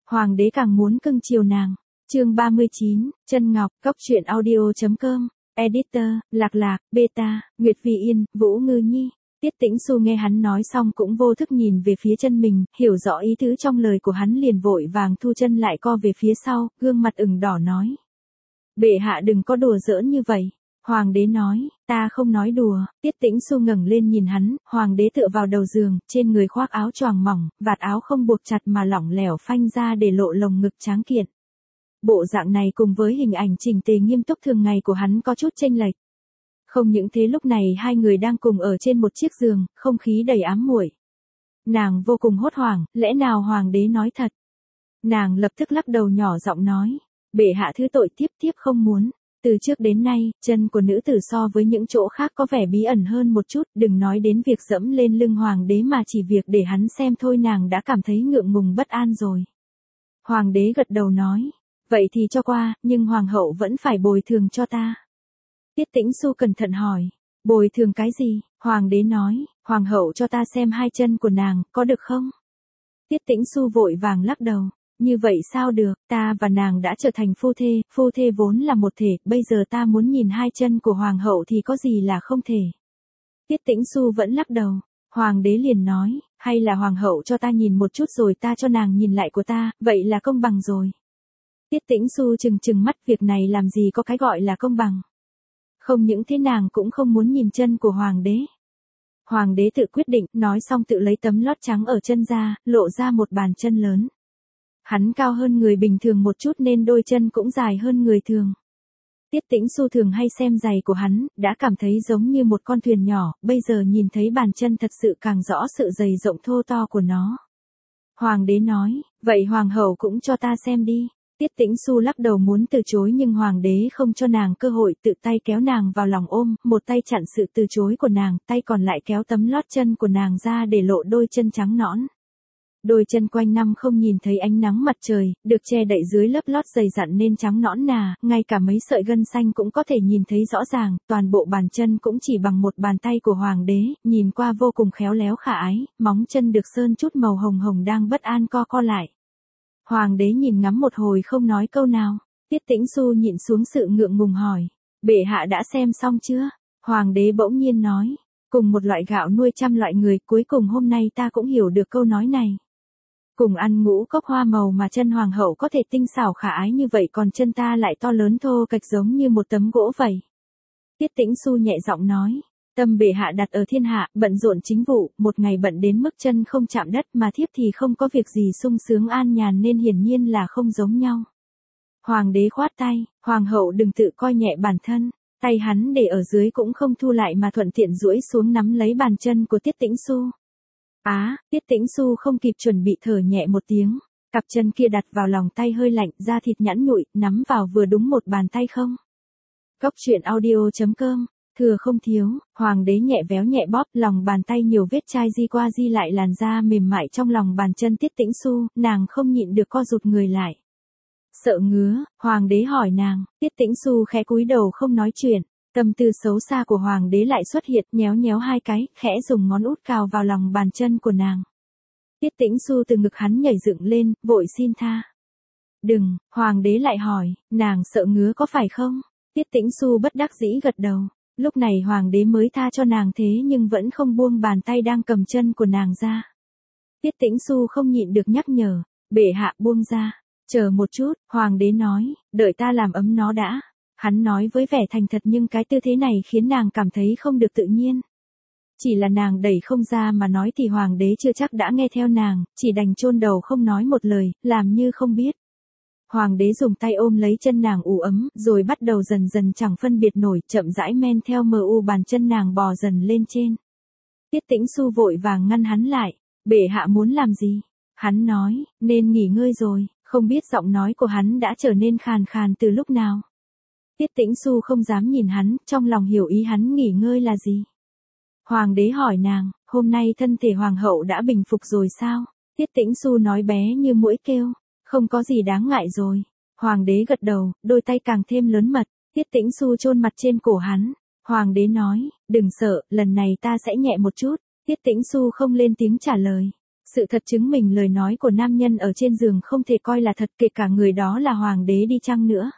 Hoàng đế càng muốn cưng chiều nàng. Chương 39, Chân Ngọc, Cóc truyện audio.com, Editor, Lạc Lạc, Beta, Nguyệt Phi Yên, Vũ Ngư Nhi. Tiết Tĩnh Xu nghe hắn nói xong cũng vô thức nhìn về phía chân mình, hiểu rõ ý tứ trong lời của hắn liền vội vàng thu chân lại co về phía sau, gương mặt ửng đỏ nói. Bệ hạ đừng có đùa giỡn như vậy. Hoàng đế nói, ta không nói đùa. Tiết Tĩnh Xu ngẩng lên nhìn hắn, hoàng đế tựa vào đầu giường, trên người khoác áo choàng mỏng, vạt áo không buộc chặt mà lỏng lẻo phanh ra để lộ lồng ngực tráng kiện. Bộ dạng này cùng với hình ảnh chỉnh tề nghiêm túc thường ngày của hắn có chút chênh lệch. Không những thế lúc này hai người đang cùng ở trên một chiếc giường, không khí đầy ám muội. Nàng vô cùng hốt hoảng, lẽ nào hoàng đế nói thật? Nàng lập tức lắc đầu nhỏ giọng nói, bệ hạ thứ tội tiếp không muốn. Từ trước đến nay, chân của nữ tử so với những chỗ khác có vẻ bí ẩn hơn một chút, đừng nói đến việc dẫm lên lưng hoàng đế mà chỉ việc để hắn xem thôi nàng đã cảm thấy ngượng ngùng bất an rồi. Hoàng đế gật đầu nói, vậy thì cho qua, nhưng hoàng hậu vẫn phải bồi thường cho ta. Tiết Tĩnh Xu cẩn thận hỏi, bồi thường cái gì? Hoàng đế nói, hoàng hậu cho ta xem hai chân của nàng, có được không? Tiết Tĩnh Xu vội vàng lắc đầu. Như vậy sao được, ta và nàng đã trở thành phu thê vốn là một thể, bây giờ ta muốn nhìn hai chân của hoàng hậu thì có gì là không thể. Tiết Tĩnh Xu vẫn lắc đầu, hoàng đế liền nói, hay là hoàng hậu cho ta nhìn một chút rồi ta cho nàng nhìn lại của ta, vậy là công bằng rồi. Tiết Tĩnh Xu trừng mắt, việc này làm gì có cái gọi là công bằng. Không những thế nàng cũng không muốn nhìn chân của hoàng đế. Hoàng đế tự quyết định, nói xong tự lấy tấm lót trắng ở chân ra, lộ ra một bàn chân lớn. Hắn cao hơn người bình thường một chút nên đôi chân cũng dài hơn người thường. Tiết Tĩnh Xu thường hay xem giày của hắn, đã cảm thấy giống như một con thuyền nhỏ, bây giờ nhìn thấy bàn chân thật sự càng rõ sự dày rộng thô to của nó. Hoàng đế nói, vậy hoàng hậu cũng cho ta xem đi. Tiết Tĩnh Xu lắc đầu muốn từ chối nhưng hoàng đế không cho nàng cơ hội, tự tay kéo nàng vào lòng ôm, một tay chặn sự từ chối của nàng, tay còn lại kéo tấm lót chân của nàng ra để lộ đôi chân trắng nõn. Đôi chân quanh năm không nhìn thấy ánh nắng mặt trời, được che đậy dưới lớp lót dày dặn nên trắng nõn nà, ngay cả mấy sợi gân xanh cũng có thể nhìn thấy rõ ràng, toàn bộ bàn chân cũng chỉ bằng một bàn tay của hoàng đế, nhìn qua vô cùng khéo léo khả ái, móng chân được sơn chút màu hồng hồng đang bất an co lại. Hoàng đế nhìn ngắm một hồi không nói câu nào, Tiết Tĩnh Xu nhịn xuống sự ngượng ngùng hỏi, bệ hạ đã xem xong chưa? Hoàng đế bỗng nhiên nói, cùng một loại gạo nuôi trăm loại người, cuối cùng hôm nay ta cũng hiểu được câu nói này. Cùng ăn ngũ cốc hoa màu mà chân hoàng hậu có thể tinh xảo khả ái như vậy còn chân ta lại to lớn thô kệch giống như một tấm gỗ vậy. Tiết Tĩnh Xu nhẹ giọng nói, tâm bệ hạ đặt ở thiên hạ, bận rộn chính vụ, một ngày bận đến mức chân không chạm đất mà thiếp thì không có việc gì sung sướng an nhàn nên hiển nhiên là không giống nhau. Hoàng đế khoát tay, hoàng hậu đừng tự coi nhẹ bản thân, tay hắn để ở dưới cũng không thu lại mà thuận tiện duỗi xuống nắm lấy bàn chân của Tiết Tĩnh Xu. Tiết Tĩnh Xu không kịp chuẩn bị thở nhẹ một tiếng, cặp chân kia đặt vào lòng tay hơi lạnh, da thịt nhẵn nhụi, nắm vào vừa đúng một bàn tay không. Cóc truyện audio.com, thừa không thiếu, hoàng đế nhẹ véo nhẹ bóp, lòng bàn tay nhiều vết chai di qua di lại làn da mềm mại trong lòng bàn chân Tiết Tĩnh Xu, nàng không nhịn được co rụt người lại. Sợ ngứa, hoàng đế hỏi nàng, Tiết Tĩnh Xu khẽ cúi đầu không nói chuyện. Tâm tư xấu xa của hoàng đế lại xuất hiện, nhéo hai cái, khẽ dùng ngón út cào vào lòng bàn chân của nàng. Tiết Tĩnh Xu từ ngực hắn nhảy dựng lên, vội xin tha. Đừng, hoàng đế lại hỏi, nàng sợ ngứa có phải không? Tiết Tĩnh Xu bất đắc dĩ gật đầu. Lúc này hoàng đế mới tha cho nàng thế nhưng vẫn không buông bàn tay đang cầm chân của nàng ra. Tiết Tĩnh Xu không nhịn được nhắc nhở, bệ hạ buông ra. Chờ một chút, hoàng đế nói, đợi ta làm ấm nó đã. Hắn nói với vẻ thành thật nhưng cái tư thế này khiến nàng cảm thấy không được tự nhiên. Chỉ là nàng đẩy không ra mà nói thì hoàng đế chưa chắc đã nghe theo nàng, chỉ đành chôn đầu không nói một lời, làm như không biết. Hoàng đế dùng tay ôm lấy chân nàng ủ ấm, rồi bắt đầu dần dần chẳng phân biệt nổi, chậm rãi men theo bàn chân nàng bò dần lên trên. Tiết Tĩnh Xu vội vàng ngăn hắn lại, bệ hạ muốn làm gì? Hắn nói, nên nghỉ ngơi rồi, không biết giọng nói của hắn đã trở nên khàn khàn từ lúc nào. Tiết Tĩnh Xu không dám nhìn hắn, trong lòng hiểu ý hắn nghỉ ngơi là gì. Hoàng đế hỏi nàng, hôm nay thân thể hoàng hậu đã bình phục rồi sao? Tiết Tĩnh Xu nói bé như muỗi kêu, không có gì đáng ngại rồi. Hoàng đế gật đầu, đôi tay càng thêm lớn mật. Tiết Tĩnh Xu chôn mặt trên cổ hắn. Hoàng đế nói, đừng sợ, lần này ta sẽ nhẹ một chút. Tiết Tĩnh Xu không lên tiếng trả lời. Sự thật chứng minh lời nói của nam nhân ở trên giường không thể coi là thật, kể cả người đó là hoàng đế đi chăng nữa.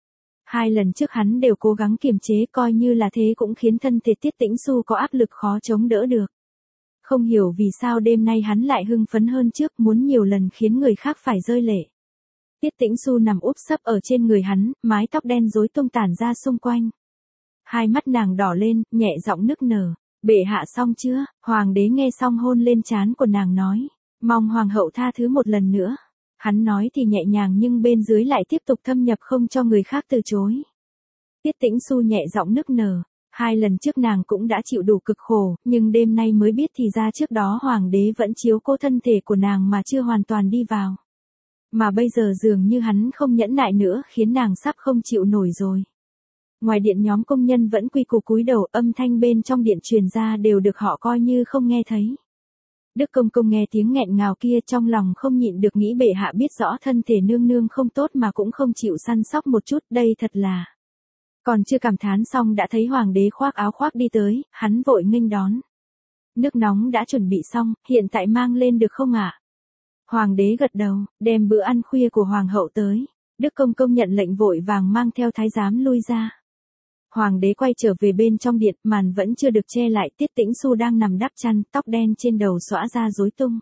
2 lần trước hắn đều cố gắng kiềm chế, coi như là thế cũng khiến thân thể Tiết Tĩnh Xu có áp lực khó chống đỡ được. Không hiểu vì sao đêm nay hắn lại hưng phấn hơn trước, muốn nhiều lần khiến người khác phải rơi lệ. Tiết Tĩnh Xu nằm úp sấp ở trên người hắn, mái tóc đen rối tung tản ra xung quanh. Hai mắt nàng đỏ lên, nhẹ giọng nức nở. Bệ hạ xong chưa? Hoàng đế nghe xong hôn lên trán của nàng nói. Mong hoàng hậu tha thứ một lần nữa. Hắn nói thì nhẹ nhàng nhưng bên dưới lại tiếp tục thâm nhập không cho người khác từ chối. Tiết Tĩnh Xu nhẹ giọng nức nở. 2 lần trước nàng cũng đã chịu đủ cực khổ, nhưng đêm nay mới biết thì ra trước đó hoàng đế vẫn chiếu cố thân thể của nàng mà chưa hoàn toàn đi vào. Mà bây giờ dường như hắn không nhẫn nại nữa, khiến nàng sắp không chịu nổi rồi. Ngoài điện nhóm công nhân vẫn quy củ cúi đầu, âm thanh bên trong điện truyền ra đều được họ coi như không nghe thấy. Đức công công nghe tiếng nghẹn ngào kia trong lòng không nhịn được nghĩ bệ hạ biết rõ thân thể nương nương không tốt mà cũng không chịu săn sóc một chút, đây thật là. Còn chưa cảm thán xong đã thấy hoàng đế khoác áo khoác đi tới, hắn vội nghênh đón. Nước nóng đã chuẩn bị xong, hiện tại mang lên được không ạ? Hoàng đế gật đầu, đem bữa ăn khuya của hoàng hậu tới. Đức công công nhận lệnh vội vàng mang theo thái giám lui ra. Hoàng đế quay trở về bên trong điện, màn vẫn chưa được che lại, Tiết Tĩnh Xu đang nằm đắp chăn, tóc đen trên đầu xõa ra rối tung.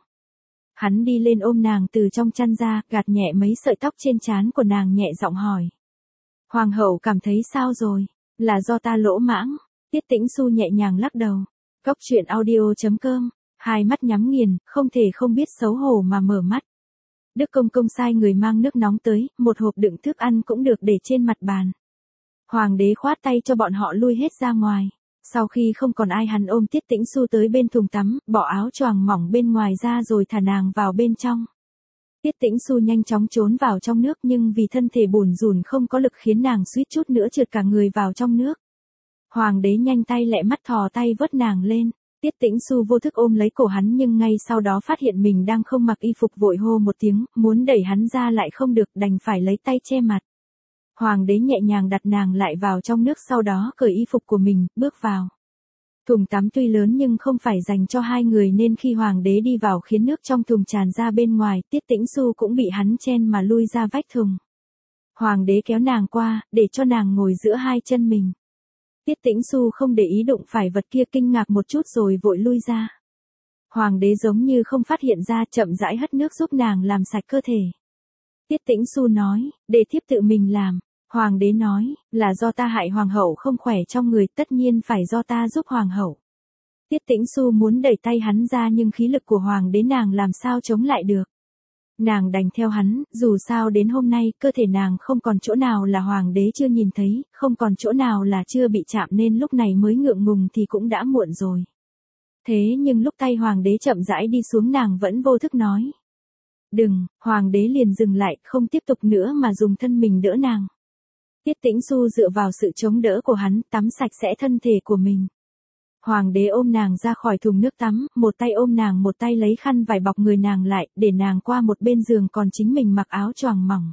Hắn đi lên ôm nàng từ trong chăn ra, gạt nhẹ mấy sợi tóc trên trán của nàng, nhẹ giọng hỏi. Hoàng hậu cảm thấy sao rồi? Là do ta lỗ mãng? Tiết Tĩnh Xu nhẹ nhàng lắc đầu. Cốc truyện audio.com, hai mắt nhắm nghiền, không thể không biết xấu hổ mà mở mắt. Đức công công sai người mang nước nóng tới, một hộp đựng thức ăn cũng được để trên mặt bàn. Hoàng đế khoát tay cho bọn họ lui hết ra ngoài. Sau khi không còn ai hắn ôm Tiết Tĩnh Xu tới bên thùng tắm, bỏ áo choàng mỏng bên ngoài ra rồi thả nàng vào bên trong. Tiết Tĩnh Xu nhanh chóng trốn vào trong nước nhưng vì thân thể bủn rủn không có lực khiến nàng suýt chút nữa trượt cả người vào trong nước. Hoàng đế nhanh tay lẹ mắt thò tay vớt nàng lên. Tiết Tĩnh Xu vô thức ôm lấy cổ hắn nhưng ngay sau đó phát hiện mình đang không mặc y phục, vội hô một tiếng, muốn đẩy hắn ra lại không được, đành phải lấy tay che mặt. Hoàng đế nhẹ nhàng đặt nàng lại vào trong nước, sau đó cởi y phục của mình, bước vào. Thùng tắm tuy lớn nhưng không phải dành cho 2 người nên khi hoàng đế đi vào khiến nước trong thùng tràn ra bên ngoài, Tiết Tĩnh Xu cũng bị hắn chen mà lui ra vách thùng. Hoàng đế kéo nàng qua, để cho nàng ngồi giữa 2 chân mình. Tiết Tĩnh Xu không để ý đụng phải vật kia, kinh ngạc một chút rồi vội lui ra. Hoàng đế giống như không phát hiện ra, chậm rãi hất nước giúp nàng làm sạch cơ thể. Tiết Tĩnh Xu nói, để thiếp tự mình làm. Hoàng đế nói, là do ta hại hoàng hậu không khỏe trong người, tất nhiên phải do ta giúp hoàng hậu. Tiết Tĩnh Xu muốn đẩy tay hắn ra nhưng khí lực của hoàng đế nàng làm sao chống lại được. Nàng đành theo hắn, dù sao đến hôm nay, cơ thể nàng không còn chỗ nào là hoàng đế chưa nhìn thấy, không còn chỗ nào là chưa bị chạm nên lúc này mới ngượng ngùng thì cũng đã muộn rồi. Thế nhưng lúc tay hoàng đế chậm rãi đi xuống nàng vẫn vô thức nói. Đừng, hoàng đế liền dừng lại, không tiếp tục nữa mà dùng thân mình đỡ nàng. Tiết Tĩnh Xu dựa vào sự chống đỡ của hắn, tắm sạch sẽ thân thể của mình. Hoàng đế ôm nàng ra khỏi thùng nước tắm, một tay ôm nàng, một tay lấy khăn vải bọc người nàng lại, để nàng qua một bên giường, còn chính mình mặc áo choàng mỏng.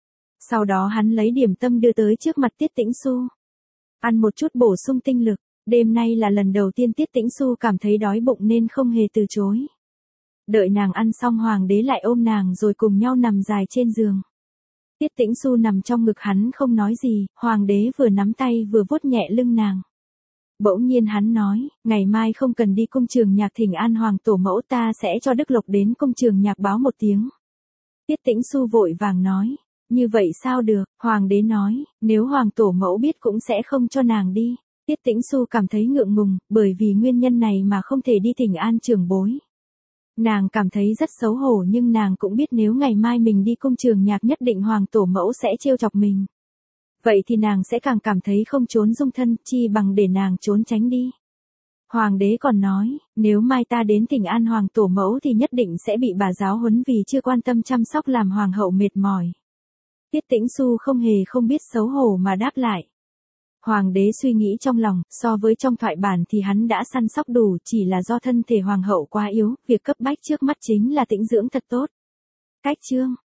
Sau đó hắn lấy điểm tâm đưa tới trước mặt Tiết Tĩnh Xu. Ăn một chút bổ sung tinh lực, đêm nay là lần đầu tiên Tiết Tĩnh Xu cảm thấy đói bụng nên không hề từ chối. Đợi nàng ăn xong hoàng đế lại ôm nàng rồi cùng nhau nằm dài trên giường. Tiết Tĩnh Xu nằm trong ngực hắn không nói gì, hoàng đế vừa nắm tay vừa vuốt nhẹ lưng nàng. Bỗng nhiên hắn nói, ngày mai không cần đi cung trường nhạc thỉnh an hoàng tổ mẫu, ta sẽ cho Đức Lộc đến cung trường nhạc báo một tiếng. Tiết Tĩnh Xu vội vàng nói, như vậy sao được, hoàng đế nói, nếu hoàng tổ mẫu biết cũng sẽ không cho nàng đi. Tiết Tĩnh Xu cảm thấy ngượng ngùng, bởi vì nguyên nhân này mà không thể đi thỉnh an trưởng bối. Nàng cảm thấy rất xấu hổ nhưng nàng cũng biết nếu ngày mai mình đi cung trường nhạc nhất định hoàng tổ mẫu sẽ trêu chọc mình. Vậy thì nàng sẽ càng cảm thấy không trốn dung thân, chi bằng để nàng trốn tránh đi. Hoàng đế còn nói, nếu mai ta đến thỉnh an hoàng tổ mẫu thì nhất định sẽ bị bà giáo huấn vì chưa quan tâm chăm sóc làm hoàng hậu mệt mỏi. Tiết Tĩnh Xu không hề không biết xấu hổ mà đáp lại. Hoàng đế suy nghĩ trong lòng, so với trong thoại bản thì hắn đã săn sóc đủ, chỉ là do thân thể hoàng hậu quá yếu, việc cấp bách trước mắt chính là tĩnh dưỡng thật tốt. Cách chương